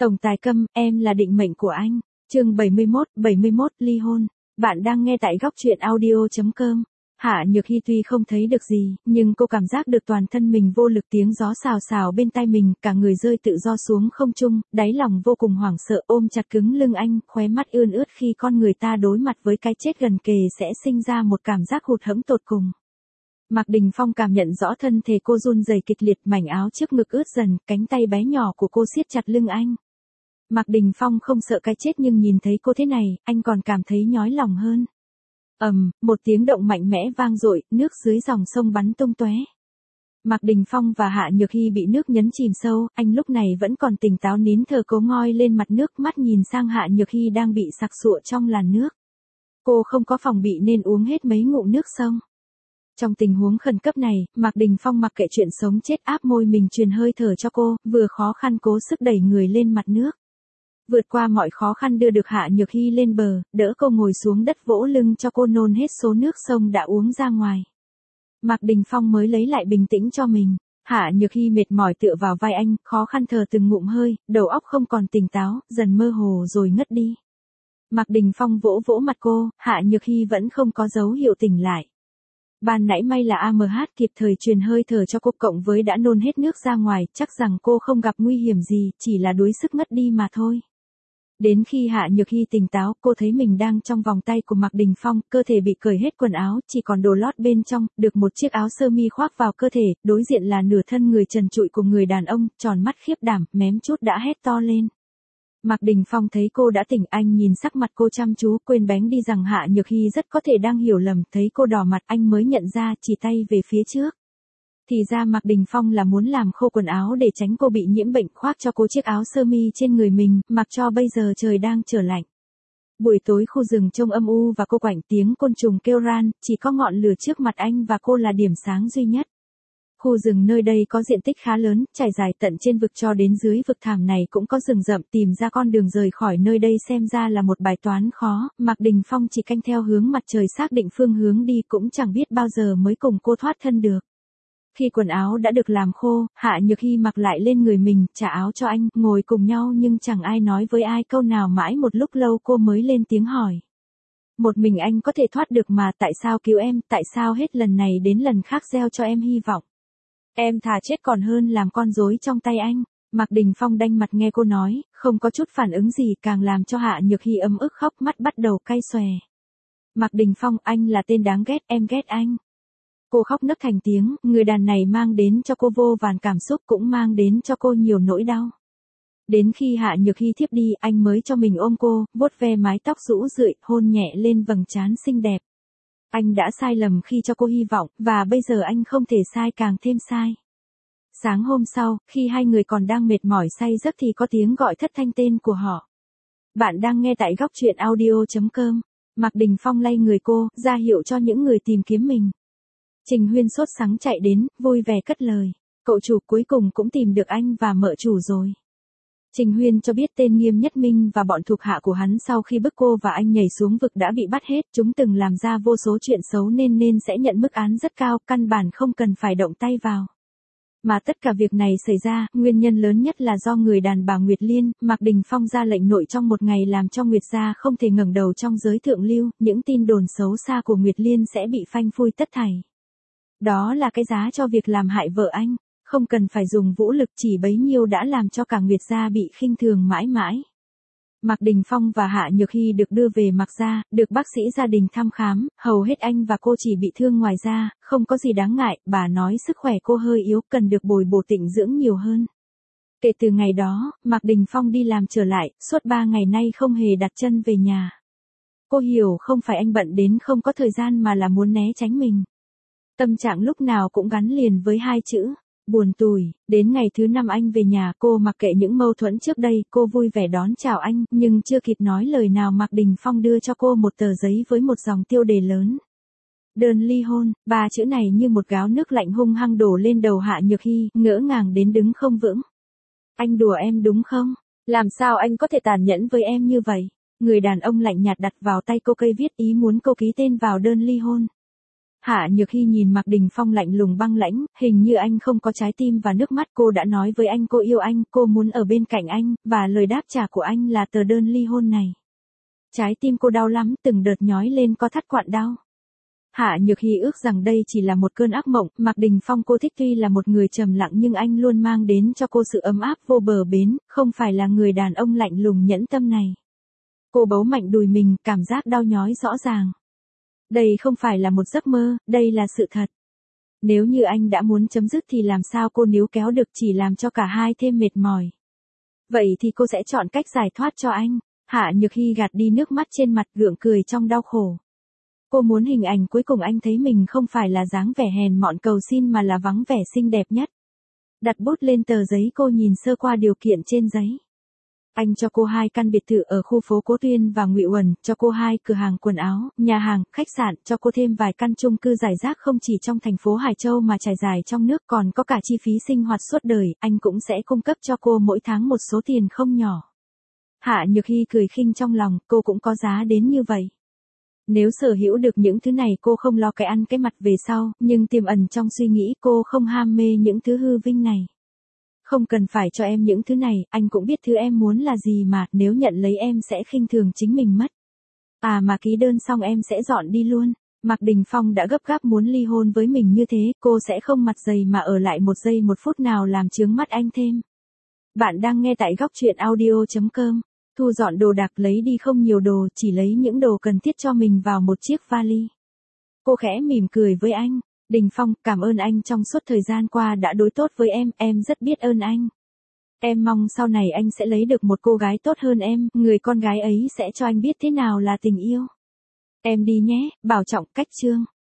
Tổng tài Câm, em là định mệnh của anh. Chương 71, ly hôn. Bạn đang nghe tại góc truyện audio.com. Hạ Nhược Hy tuy không thấy được gì, nhưng cô cảm giác được toàn thân mình vô lực, tiếng gió xào xào bên tai mình, cả người rơi tự do xuống không trung, đáy lòng vô cùng hoảng sợ, ôm chặt cứng lưng anh, khóe mắt ươn ướt khi con người ta đối mặt với cái chết gần kề sẽ sinh ra một cảm giác hụt hẫng tột cùng. Mạc Đình Phong cảm nhận rõ thân thể cô run rẩy kịch liệt, mảnh áo trước ngực ướt dần, cánh tay bé nhỏ của cô siết chặt lưng anh. Mạc Đình Phong không sợ cái chết nhưng nhìn thấy cô thế này, anh còn cảm thấy nhói lòng hơn. Một tiếng động mạnh mẽ vang dội, nước dưới dòng sông bắn tung tóe. Mạc Đình Phong và Hạ Nhược Hy bị nước nhấn chìm sâu, anh lúc này vẫn còn tỉnh táo nín thở cố ngoi lên mặt nước, mắt nhìn sang Hạ Nhược Hy đang bị sặc sụa trong làn nước. Cô không có phòng bị nên uống hết mấy ngụm nước sông. Trong tình huống khẩn cấp này, Mạc Đình Phong mặc kệ chuyện sống chết áp môi mình truyền hơi thở cho cô, vừa khó khăn cố sức đẩy người lên mặt nước. Vượt qua mọi khó khăn đưa được Hạ Nhược Hy lên bờ, đỡ cô ngồi xuống đất vỗ lưng cho cô nôn hết số nước sông đã uống ra ngoài. Mạc Đình Phong mới lấy lại bình tĩnh cho mình. Hạ Nhược Hy mệt mỏi tựa vào vai anh, khó khăn thở từng ngụm hơi, đầu óc không còn tỉnh táo, dần mơ hồ rồi ngất đi. Mạc Đình Phong vỗ vỗ mặt cô, Hạ Nhược Hy vẫn không có dấu hiệu tỉnh lại. Ban nãy may là AMH kịp thời truyền hơi thở cho cô, cộng với đã nôn hết nước ra ngoài, chắc rằng cô không gặp nguy hiểm gì, chỉ là đuối sức ngất đi mà thôi. Đến khi Hạ Nhược Hy tỉnh táo, cô thấy mình đang trong vòng tay của Mạc Đình Phong, cơ thể bị cởi hết quần áo, chỉ còn đồ lót bên trong, được một chiếc áo sơ mi khoác vào cơ thể, đối diện là nửa thân người trần trụi của người đàn ông, tròn mắt khiếp đảm, mém chút đã hét to lên. Mạc Đình Phong thấy cô đã tỉnh, anh nhìn sắc mặt cô chăm chú, quên bén đi rằng Hạ Nhược Hy rất có thể đang hiểu lầm, thấy cô đỏ mặt anh mới nhận ra, chỉ tay về phía trước. Thì ra Mạc Đình Phong là muốn làm khô quần áo để tránh cô bị nhiễm bệnh, khoác cho cô chiếc áo sơ mi trên người mình, mặc cho bây giờ trời đang trở lạnh. Buổi tối khu rừng trông âm u và cô quạnh, tiếng côn trùng kêu ran, chỉ có ngọn lửa trước mặt anh và cô là điểm sáng duy nhất. Khu rừng nơi đây có diện tích khá lớn, trải dài tận trên vực cho đến dưới vực thẳm này cũng có rừng rậm, tìm ra con đường rời khỏi nơi đây xem ra là một bài toán khó, Mạc Đình Phong chỉ canh theo hướng mặt trời xác định phương hướng đi cũng chẳng biết bao giờ mới cùng cô thoát thân được. Khi quần áo đã được làm khô, Hạ Nhược Hy mặc lại lên người mình, trả áo cho anh, ngồi cùng nhau nhưng chẳng ai nói với ai câu nào, mãi một lúc lâu cô mới lên tiếng hỏi. Một mình anh có thể thoát được mà, tại sao cứu em, tại sao hết lần này đến lần khác gieo cho em hy vọng. Em thà chết còn hơn làm con rối trong tay anh. Mạc Đình Phong đanh mặt nghe cô nói, không có chút phản ứng gì, càng làm cho Hạ Nhược Hy ấm ức khóc, mắt bắt đầu cay xòe. Mạc Đình Phong, anh là tên đáng ghét, em ghét anh. Cô khóc nấc thành tiếng, người đàn này mang đến cho cô vô vàn cảm xúc, cũng mang đến cho cô nhiều nỗi đau. Đến khi Hạ Nhược Hy thiếp đi, anh mới cho mình ôm cô, vuốt ve mái tóc rũ rượi, hôn nhẹ lên vầng trán xinh đẹp. Anh đã sai lầm khi cho cô hy vọng, và bây giờ anh không thể sai càng thêm sai. Sáng hôm sau, khi hai người còn đang mệt mỏi say giấc thì có tiếng gọi thất thanh tên của họ. Bạn đang nghe tại góc truyện audio.com. Mạc Đình Phong lay người cô, ra hiệu cho những người tìm kiếm mình. Trình Huyên sốt sắng chạy đến, vui vẻ cất lời. Cậu chủ cuối cùng cũng tìm được anh và mợ chủ rồi. Trình Huyên cho biết tên Nghiêm Nhất Minh và bọn thuộc hạ của hắn sau khi bức cô và anh nhảy xuống vực đã bị bắt hết, chúng từng làm ra vô số chuyện xấu nên sẽ nhận mức án rất cao, căn bản không cần phải động tay vào. Mà tất cả việc này xảy ra, nguyên nhân lớn nhất là do người đàn bà Nguyệt Liên, Mạc Đình Phong ra lệnh nội trong một ngày làm cho Nguyệt gia không thể ngẩng đầu trong giới thượng lưu, những tin đồn xấu xa của Nguyệt Liên sẽ bị phanh phui tất thảy. Đó là cái giá cho việc làm hại vợ anh. Không cần phải dùng vũ lực, chỉ bấy nhiêu đã làm cho cả Nguyệt gia bị khinh thường mãi mãi. Mạc Đình Phong và Hạ Nhược Hy được đưa về Mạc gia, được bác sĩ gia đình thăm khám, hầu hết anh và cô chỉ bị thương ngoài da, không có gì đáng ngại, bà nói sức khỏe cô hơi yếu, cần được bồi bổ tịnh dưỡng nhiều hơn. Kể từ ngày đó, Mạc Đình Phong đi làm trở lại, suốt 3 ngày nay không hề đặt chân về nhà. Cô hiểu không phải anh bận đến không có thời gian mà là muốn né tránh mình. Tâm trạng lúc nào cũng gắn liền với hai chữ. Buồn tủi. Đến ngày thứ 5 anh về nhà, cô mặc kệ những mâu thuẫn trước đây, cô vui vẻ đón chào anh, nhưng chưa kịp nói lời nào Mạc Đình Phong đưa cho cô một tờ giấy với một dòng tiêu đề lớn. Đơn ly hôn, 3 chữ này như một gáo nước lạnh hung hăng đổ lên đầu Hạ Nhược Hy, ngỡ ngàng đến đứng không vững. Anh đùa em đúng không? Làm sao anh có thể tàn nhẫn với em như vậy? Người đàn ông lạnh nhạt đặt vào tay cô cây viết, ý muốn cô ký tên vào đơn ly hôn. Hạ Nhược Hy nhìn Mạc Đình Phong lạnh lùng băng lãnh, hình như anh không có trái tim và nước mắt. Cô đã nói với anh cô yêu anh, cô muốn ở bên cạnh anh, và lời đáp trả của anh là tờ đơn ly hôn này. Trái tim cô đau lắm, từng đợt nhói lên có thắt quặn đau. Hạ Nhược Hy ước rằng đây chỉ là một cơn ác mộng. Mạc Đình Phong cô thích tuy là một người trầm lặng nhưng anh luôn mang đến cho cô sự ấm áp vô bờ bến, không phải là người đàn ông lạnh lùng nhẫn tâm này. Cô bấu mạnh đùi mình, cảm giác đau nhói rõ ràng. Đây không phải là một giấc mơ, đây là sự thật. Nếu như anh đã muốn chấm dứt thì làm sao cô níu kéo được, chỉ làm cho cả hai thêm mệt mỏi. Vậy thì cô sẽ chọn cách giải thoát cho anh. Hạ Nhược Hy gạt đi nước mắt trên mặt, gượng cười trong đau khổ. Cô muốn hình ảnh cuối cùng anh thấy mình không phải là dáng vẻ hèn mọn cầu xin mà là vắng vẻ xinh đẹp nhất. Đặt bút lên tờ giấy, cô nhìn sơ qua điều kiện trên giấy. Anh cho cô 2 căn biệt thự ở khu phố Cố Tuyên và Ngụy Uẩn, cho cô 2 cửa hàng quần áo, nhà hàng, khách sạn, cho cô thêm vài căn chung cư rải rác không chỉ trong thành phố Hải Châu mà trải dài trong nước, còn có cả chi phí sinh hoạt suốt đời, anh cũng sẽ cung cấp cho cô mỗi tháng một số tiền không nhỏ. Hạ Nhược Hy cười khinh trong lòng, cô cũng có giá đến như vậy. Nếu sở hữu được những thứ này cô không lo cái ăn cái mặc về sau, nhưng tiềm ẩn trong suy nghĩ cô không ham mê những thứ hư vinh này. Không cần phải cho em những thứ này, anh cũng biết thứ em muốn là gì mà, nếu nhận lấy em sẽ khinh thường chính mình mất. À mà ký đơn xong em sẽ dọn đi luôn. Mạc Đình Phong đã gấp gáp muốn ly hôn với mình như thế, cô sẽ không mặt dày mà ở lại một giây một phút nào làm chướng mắt anh thêm. Bạn đang nghe tại góc truyện audio.com. Thu dọn đồ đạc, lấy đi không nhiều đồ, chỉ lấy những đồ cần thiết cho mình vào một chiếc vali. Cô khẽ mỉm cười với anh. Đình Phong, cảm ơn anh trong suốt thời gian qua đã đối tốt với em rất biết ơn anh. Em mong sau này anh sẽ lấy được một cô gái tốt hơn em, người con gái ấy sẽ cho anh biết thế nào là tình yêu. Em đi nhé, bảo trọng, Cách Trương.